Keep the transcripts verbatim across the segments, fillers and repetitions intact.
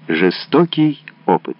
Жестокий опыт.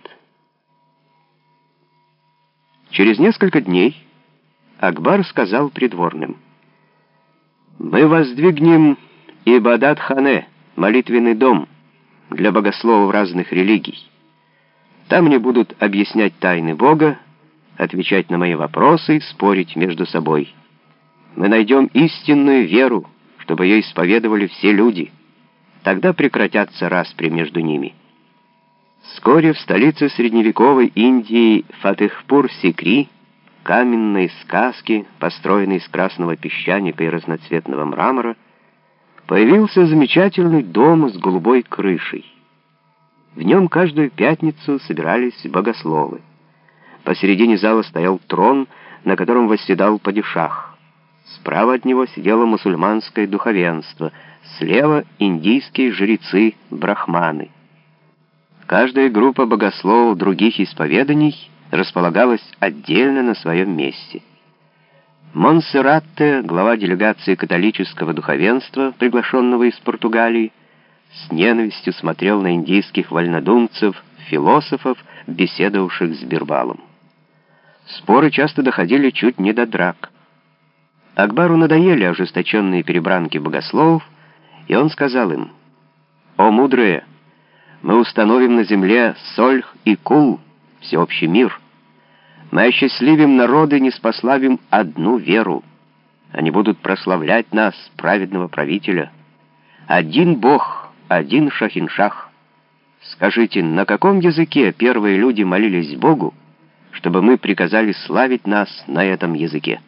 Через несколько дней Акбар сказал придворным: «Мы воздвигнем Ибадат-хане, молитвенный дом, для богословов разных религий. Там они будут объяснять тайны Бога, отвечать на мои вопросы, спорить между собой. Мы найдем истинную веру, чтобы ее исповедовали все люди. Тогда прекратятся распри между ними». Вскоре в столице средневековой Индии Фатехпур-Сикри, каменной сказки, построенной из красного песчаника и разноцветного мрамора, появился замечательный дом с голубой крышей. В нем каждую пятницу собирались богословы. Посередине зала стоял трон, на котором восседал падишах. Справа от него сидело мусульманское духовенство, слева — индийские жрецы-брахманы. Каждая группа богословов других исповеданий располагалась отдельно на своем месте. Монсерратте, глава делегации католического духовенства, приглашенного из Португалии, с ненавистью смотрел на индийских вольнодумцев, философов, беседовавших с Бирбалом. Споры часто доходили чуть не до драк. Акбару надоели ожесточенные перебранки богословов, и он сказал им: «О мудрые! Мы установим на земле сольх и кул, всеобщий мир. Мы осчастливим народы, ниспославим одну веру. Они будут прославлять нас, праведного правителя. Один Бог, один Шахиншах. Скажите, на каком языке первые люди молились Богу, чтобы мы приказали славить нас на этом языке?»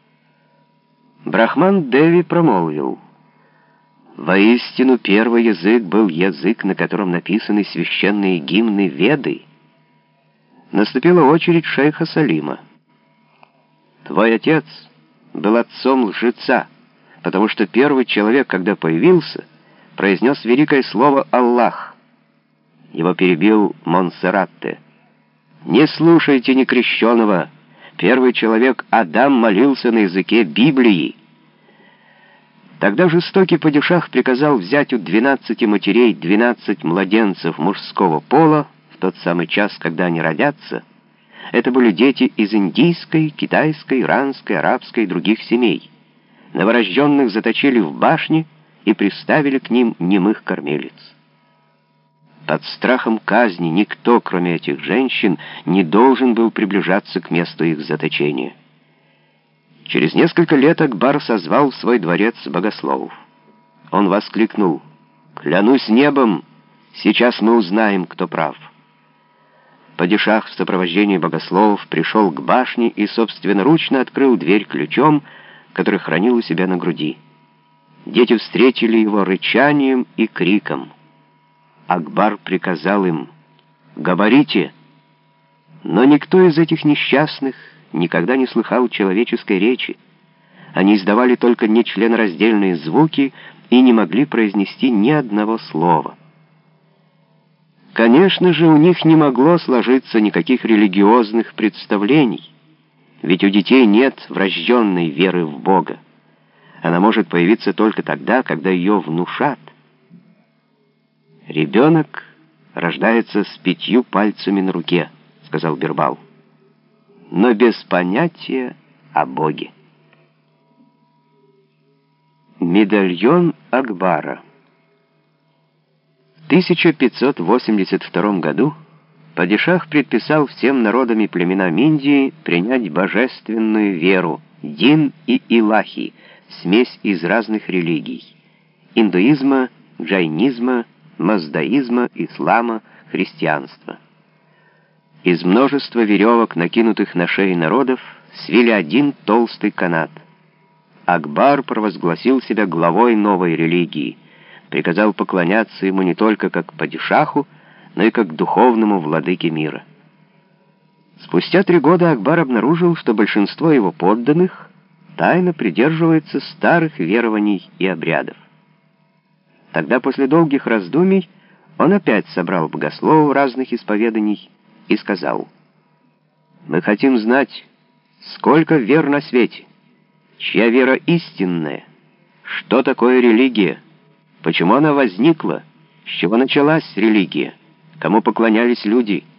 Брахман Деви промолвил: «Воистину, первый язык был язык, на котором написаны священные гимны Веды». Наступила очередь шейха Салима. «Твой отец был отцом лжеца, потому что первый человек, когда появился, произнес великое слово «Аллах». Его перебил Монсерратте: «Не слушайте некрещеного. Первый человек, Адам, молился на языке Библии». Тогда жестокий падишах приказал взять у двенадцати матерей двенадцать младенцев мужского пола в тот самый час, когда они родятся. Это были дети из индийской, китайской, иранской, арабской и других семей. Новорожденных заточили в башне и приставили к ним немых кормилиц. Под страхом казни никто, кроме этих женщин, не должен был приближаться к месту их заточения. Через несколько лет Акбар созвал в свой дворец богословов. Он воскликнул: «Клянусь небом, сейчас мы узнаем, кто прав». Падишах в сопровождении богословов пришел к башне и собственноручно открыл дверь ключом, который хранил у себя на груди. Дети встретили его рычанием и криком. Акбар приказал им: «Говорите!» Но никто из этих несчастных никогда не слыхал человеческой речи. Они издавали только нечленораздельные звуки и не могли произнести ни одного слова. Конечно же, у них не могло сложиться никаких религиозных представлений, ведь у детей нет врожденной веры в Бога. Она может появиться только тогда, когда ее внушат. «Ребенок рождается с пятью пальцами на руке», — сказал Бирбал, «но без понятия о Боге». Медальон Акбара. В тысяча пятьсот восемьдесят втором году падишах предписал всем народам и племенам Индии принять божественную веру, дин и илахи, смесь из разных религий: индуизма, джайнизма, маздаизма, ислама, христианства. Из множества веревок, накинутых на шеи народов, свили один толстый канат. Акбар провозгласил себя главой новой религии, приказал поклоняться ему не только как падишаху, но и как духовному владыке мира. Спустя три года Акбар обнаружил, что большинство его подданных тайно придерживается старых верований и обрядов. Тогда, после долгих раздумий, он опять собрал богословов разных исповеданий и сказал: «Мы хотим знать, сколько вер на свете, чья вера истинная, что такое религия, почему она возникла, с чего началась религия, кому поклонялись люди.